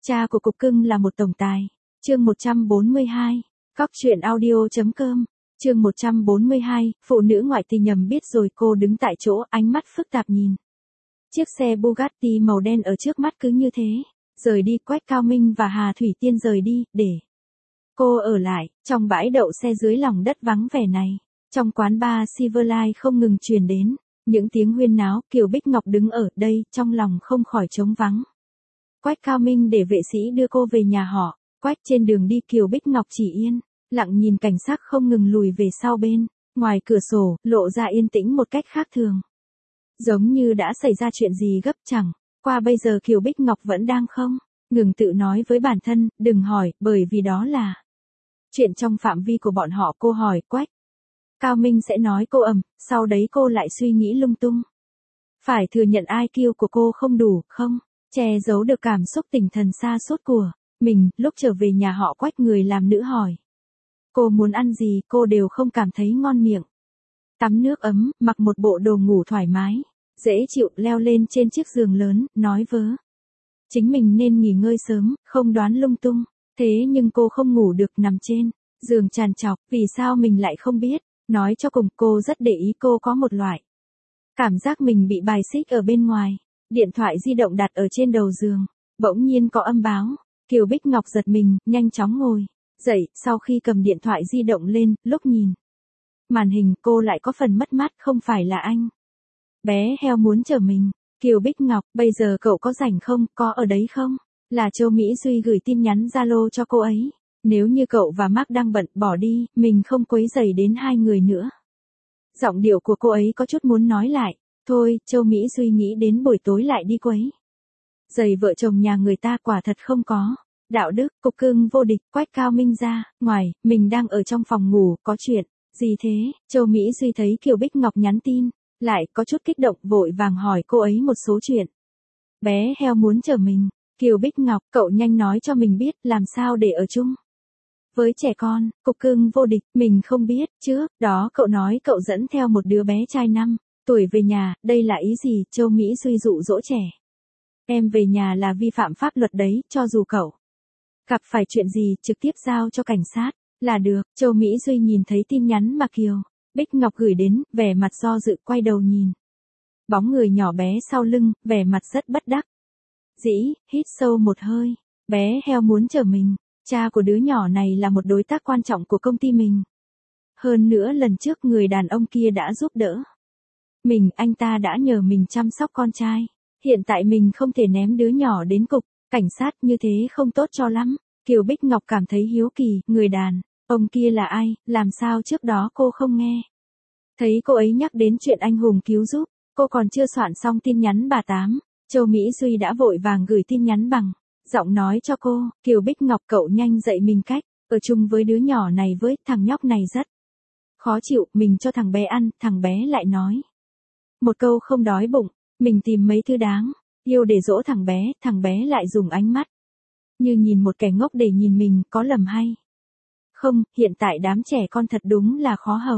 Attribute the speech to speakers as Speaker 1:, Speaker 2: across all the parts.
Speaker 1: Cha của cục cưng là một tổng tài. Chương 142. Cóc truyện audio.com. Chương 142, phụ nữ ngoại tình nhầm biết rồi. Cô đứng tại chỗ, ánh mắt phức tạp nhìn. Chiếc xe Bugatti màu đen ở trước mắt cứ như thế. Rời đi. Quách Cao Minh và Hà Thủy Tiên rời đi, để cô ở lại, trong bãi đậu xe dưới lòng đất vắng vẻ này. Trong quán bar Silverlight không ngừng truyền đến những tiếng huyên náo. Kiều Bích Ngọc đứng ở đây, trong lòng không khỏi trống vắng. Quách Cao Minh để vệ sĩ đưa cô về nhà họ Quách. Trên đường đi Kiều Bích Ngọc chỉ yên lặng nhìn cảnh sát không ngừng lùi về sau bên ngoài cửa sổ, lộ ra yên tĩnh một cách khác thường. Giống như đã xảy ra chuyện gì gấp chẳng qua. Bây giờ Kiều Bích Ngọc vẫn đang không ngừng tự nói với bản thân, đừng hỏi, bởi vì đó là chuyện trong phạm vi của bọn họ. Cô hỏi Quách Cao Minh sẽ nói cô sau đấy cô lại suy nghĩ lung tung. Phải thừa nhận IQ của cô không đủ, không che giấu được cảm xúc tinh thần sa sút của mình. Lúc trở về nhà họ Quách, người làm nữ hỏi cô muốn ăn gì, cô đều không cảm thấy ngon miệng. Tắm nước ấm, mặc một bộ đồ ngủ thoải mái, dễ chịu, leo lên trên chiếc giường lớn, nói vớ chính mình nên nghỉ ngơi sớm, không đoán lung tung. Thế nhưng cô không ngủ được, nằm trên giường trằn trọc, vì sao mình lại không biết. Nói cho cùng, cô rất để ý. Cô có một loại cảm giác mình bị bài xích ở bên ngoài. Điện thoại di động đặt ở trên đầu giường, bỗng nhiên có âm báo. Kiều Bích Ngọc giật mình, nhanh chóng ngồi dậy. Sau khi cầm điện thoại di động lên, lúc nhìn màn hình, cô lại có phần mất mát. Không phải là anh bé heo muốn chờ mình. Kiều Bích Ngọc, bây giờ cậu có rảnh không, có ở đấy không? Là Châu Mỹ Duy gửi tin nhắn Zalo cho cô ấy. Nếu như cậu và Mark đang bận, bỏ đi, mình không quấy rầy đến hai người nữa. Giọng điệu của cô ấy có chút muốn nói lại. Thôi, Châu Mỹ Duy nghĩ đến buổi tối lại đi quấy rầy vợ chồng nhà người ta, quả thật không có đạo đức. Cục cưng vô địch. Quách Cao Minh ra ngoài, mình đang ở trong phòng ngủ. Có chuyện gì thế? Châu Mỹ Duy thấy Kiều Bích Ngọc nhắn tin lại, có chút kích động, vội vàng hỏi cô ấy một số chuyện. Bé heo muốn chờ mình. Kiều Bích Ngọc, cậu nhanh nói cho mình biết, làm sao để ở chung với trẻ con. Cục cưng vô địch, mình không biết. Trước đó cậu nói cậu dẫn theo một đứa bé trai 5 tuổi về nhà, đây là ý gì? Châu Mỹ Duy dụ dỗ trẻ em về nhà là vi phạm pháp luật đấy, cho dù cậu gặp phải chuyện gì, trực tiếp giao cho cảnh sát là được. Châu Mỹ Duy nhìn thấy tin nhắn mà Kiều Bích Ngọc gửi đến, vẻ mặt do dự, quay đầu nhìn bóng người nhỏ bé sau lưng, vẻ mặt rất bất đắc dĩ, hít sâu một hơi. Bé heo muốn chờ mình. Cha của đứa nhỏ này là một đối tác quan trọng của công ty mình. Hơn nữa lần trước người đàn ông kia đã giúp đỡ mình, anh ta đã nhờ mình chăm sóc con trai. Hiện tại mình không thể ném đứa nhỏ đến cục cảnh sát, như thế không tốt cho lắm. Kiều Bích Ngọc cảm thấy hiếu kỳ, người đàn ông kia là ai, làm sao trước đó cô không nghe thấy cô ấy nhắc đến chuyện anh hùng cứu giúp. Cô còn chưa soạn xong tin nhắn bà Tám, Châu Mỹ Duy đã vội vàng gửi tin nhắn bằng giọng nói cho cô. Kiều Bích Ngọc, cậu nhanh dạy mình cách ở chung với đứa nhỏ này với. Thằng nhóc này rất khó chịu, mình cho thằng bé ăn, thằng bé lại nói một câu không đói bụng. Mình tìm mấy thứ đáng yêu để dỗ thằng bé lại dùng ánh mắt như nhìn một kẻ ngốc để nhìn mình, có lầm hay không? Hiện tại đám trẻ con thật đúng là khó hầu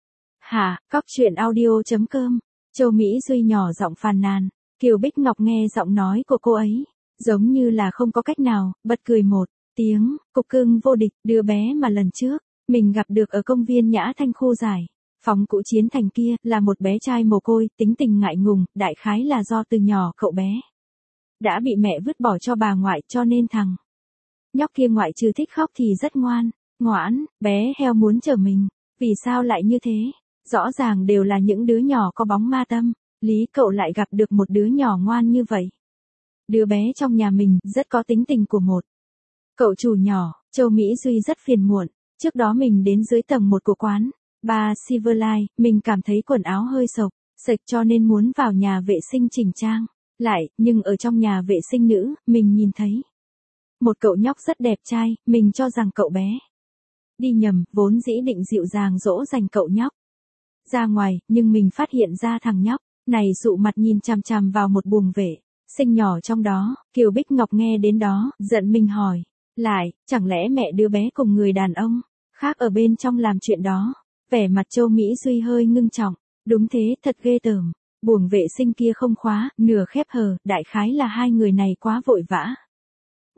Speaker 1: hạ. Cóc truyện audio.com. Châu Mỹ Duy nhỏ giọng phàn nàn. Kiều Bích Ngọc nghe giọng nói của cô ấy, giống như là không có cách nào, bật cười một tiếng. Cục cưng vô địch, đứa bé mà lần trước mình gặp được ở công viên Nhã Thanh khu giải phóng cũ Chiến Thành kia, là một bé trai mồ côi, tính tình ngại ngùng, đại khái là do từ nhỏ cậu bé đã bị mẹ vứt bỏ cho bà ngoại, cho nên thằng nhóc kia ngoại trừ thích khóc thì rất ngoãn. Bé heo muốn chờ mình. Vì sao lại như thế? Rõ ràng đều là những đứa nhỏ có bóng ma tâm lý, cậu lại gặp được một đứa nhỏ ngoan như vậy. Đứa bé trong nhà mình rất có tính tình của một cậu chủ nhỏ. Châu Mỹ Duy rất phiền muộn. Trước đó mình đến dưới tầng 1 của quán bar Silverlight, mình cảm thấy quần áo hơi sạch cho nên muốn vào nhà vệ sinh chỉnh trang lại, nhưng ở trong nhà vệ sinh nữ, mình nhìn thấy một cậu nhóc rất đẹp trai. Mình cho rằng cậu bé đi nhầm, vốn dĩ định dịu dàng dỗ dành cậu nhóc ra ngoài, nhưng mình phát hiện ra thằng nhóc này dụ mặt nhìn chằm chằm vào một buồng vệ sinh nhỏ trong đó. Kiều Bích Ngọc nghe đến đó, giận mình hỏi lại, chẳng lẽ mẹ đứa bé cùng người đàn ông khác ở bên trong làm chuyện đó? Vẻ mặt Châu Mỹ Duy hơi ngưng trọng. Đúng thế, thật ghê tởm. Buồng vệ sinh kia không khóa, nửa khép hờ, đại khái là hai người này quá vội vã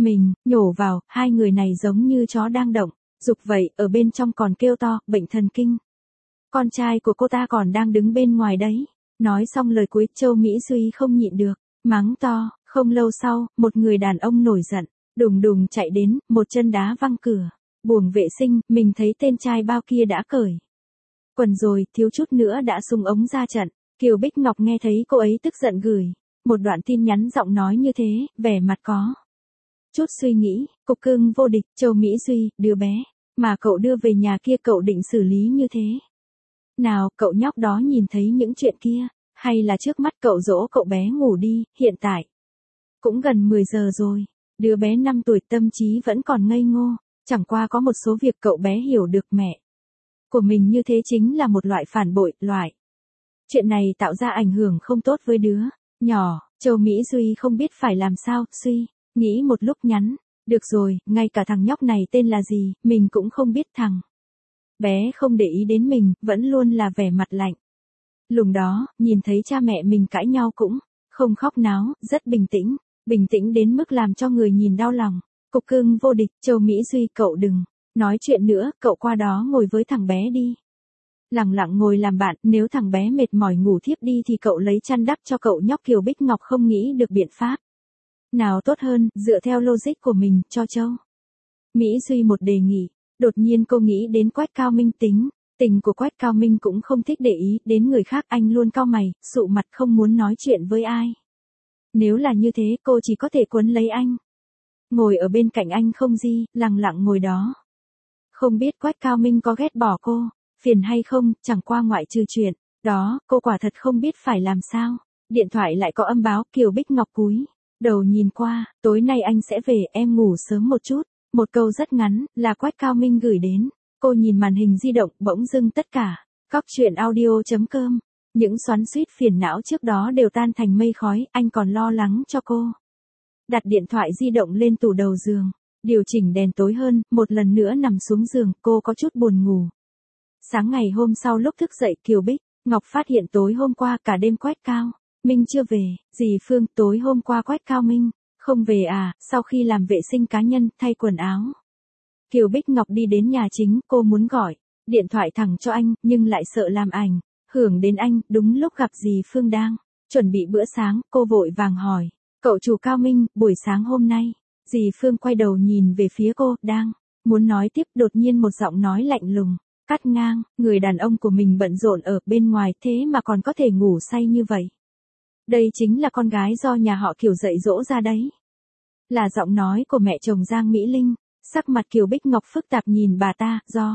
Speaker 1: mình, nhổ vào, hai người này giống như chó đang động, dục vậy, ở bên trong còn kêu to, bệnh thần kinh. Con trai của cô ta còn đang đứng bên ngoài đấy. Nói xong lời cuối, Châu Mỹ Duy không nhịn được, mắng to, không lâu sau, một người đàn ông nổi giận, đùng đùng chạy đến, một chân đá văng cửa. Buồng vệ sinh, mình thấy tên trai bao kia đã cởi quần rồi, thiếu chút nữa đã xung ống ra trận. Kiều Bích Ngọc nghe thấy cô ấy tức giận gửi một đoạn tin nhắn giọng nói như thế, vẻ mặt có chút suy nghĩ, cục cưng vô địch, Châu Mỹ Duy, đứa bé mà cậu đưa về nhà kia cậu định xử lý như thế nào, cậu nhóc đó nhìn thấy những chuyện kia, hay là trước mắt cậu dỗ cậu bé ngủ đi, hiện tại cũng gần 10 giờ rồi, đứa bé 5 tuổi tâm trí vẫn còn ngây ngô, chẳng qua có một số việc cậu bé hiểu được mẹ của mình như thế chính là một loại phản bội, loại chuyện này tạo ra ảnh hưởng không tốt với đứa nhỏ. Châu Mỹ Duy không biết phải làm sao, suy nghĩ một lúc nhắn, được rồi, ngay cả thằng nhóc này tên là gì, mình cũng không biết. Thằng bé không để ý đến mình, vẫn luôn là vẻ mặt lạnh lùng đó, nhìn thấy cha mẹ mình cãi nhau cũng không khóc náo, rất bình tĩnh đến mức làm cho người nhìn đau lòng. Cục cưng vô địch, Châu Mỹ Duy, cậu đừng nói chuyện nữa, cậu qua đó ngồi với thằng bé đi. Lặng lặng ngồi làm bạn, nếu thằng bé mệt mỏi ngủ thiếp đi thì cậu lấy chăn đắp cho cậu nhóc. Kiều Bích Ngọc không nghĩ được biện pháp nào tốt hơn, dựa theo logic của mình, cho Châu Mỹ Duy một đề nghị. Đột nhiên cô nghĩ đến Quách Cao Minh. Tình của Quách Cao Minh cũng không thích để ý đến người khác, anh luôn cau mày, sụ mặt không muốn nói chuyện với ai. Nếu là như thế, cô chỉ có thể quấn lấy anh, ngồi ở bên cạnh anh không gì, lặng lặng ngồi đó. Không biết Quách Cao Minh có ghét bỏ cô, phiền hay không, chẳng qua ngoại trừ chuyện đó, cô quả thật không biết phải làm sao. Điện thoại lại có âm báo, Kiều Bích Ngọc cúi đầu nhìn qua, tối nay anh sẽ về, em ngủ sớm một chút. Một câu rất ngắn, là Quách Cao Minh gửi đến. Cô nhìn màn hình di động, bỗng dưng tất cả các chuyện audio.com, những xoắn xuýt phiền não trước đó đều tan thành mây khói, anh còn lo lắng cho cô. Đặt điện thoại di động lên tủ đầu giường, điều chỉnh đèn tối hơn, một lần nữa nằm xuống giường, cô có chút buồn ngủ. Sáng ngày hôm sau lúc thức dậy, Kiều Bích Ngọc phát hiện tối hôm qua cả đêm Quách Cao Minh chưa về. Dì Phương, tối hôm qua Quách Cao Minh không về à? Sau khi làm vệ sinh cá nhân, thay quần áo, Kiều Bích Ngọc đi đến nhà chính, cô muốn gọi điện thoại thẳng cho anh, nhưng lại sợ làm ảnh hưởng đến anh. Đúng lúc gặp dì Phương đang chuẩn bị bữa sáng, cô vội vàng hỏi, cậu chủ Cao Minh, buổi sáng hôm nay. Dì Phương quay đầu nhìn về phía cô, đang muốn nói tiếp, đột nhiên một giọng nói lạnh lùng cắt ngang, người đàn ông của mình bận rộn ở bên ngoài thế mà còn có thể ngủ say như vậy. Đây chính là con gái do nhà họ Kiều dạy dỗ ra đấy. Là giọng nói của mẹ chồng Giang Mỹ Linh. Sắc mặt Kiều Bích Ngọc phức tạp nhìn bà ta, do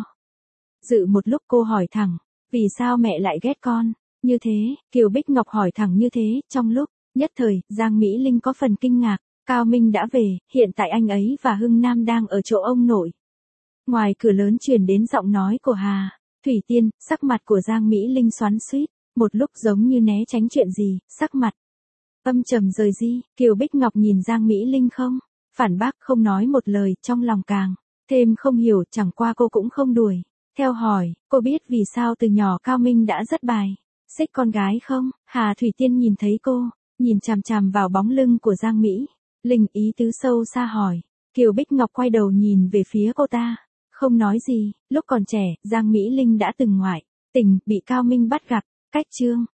Speaker 1: dự một lúc cô hỏi thẳng, vì sao mẹ lại ghét con như thế? Kiều Bích Ngọc hỏi thẳng như thế, trong lúc nhất thời, Giang Mỹ Linh có phần kinh ngạc. Cao Minh đã về, hiện tại anh ấy và Hưng Nam đang ở chỗ ông nội. Ngoài cửa lớn truyền đến giọng nói của Hà Thủy Tiên, sắc mặt của Giang Mỹ Linh xoắn xuýt, một lúc giống như né tránh chuyện gì, sắc mặt âm trầm rời đi. Kiều Bích Ngọc nhìn Giang Mỹ Linh không phản bác, không nói một lời, trong lòng càng thêm không hiểu, chẳng qua cô cũng không đuổi theo hỏi, cô biết vì sao từ nhỏ Cao Minh đã rất bài xích con gái không? Hà Thủy Tiên nhìn thấy cô nhìn chằm chằm vào bóng lưng của Giang Mỹ Linh, ý tứ sâu xa hỏi. Kiều Bích Ngọc quay đầu nhìn về phía cô ta, không nói gì. Lúc còn trẻ, Giang Mỹ Linh đã từng ngoại tình, bị Cao Minh bắt gặp. Cách chương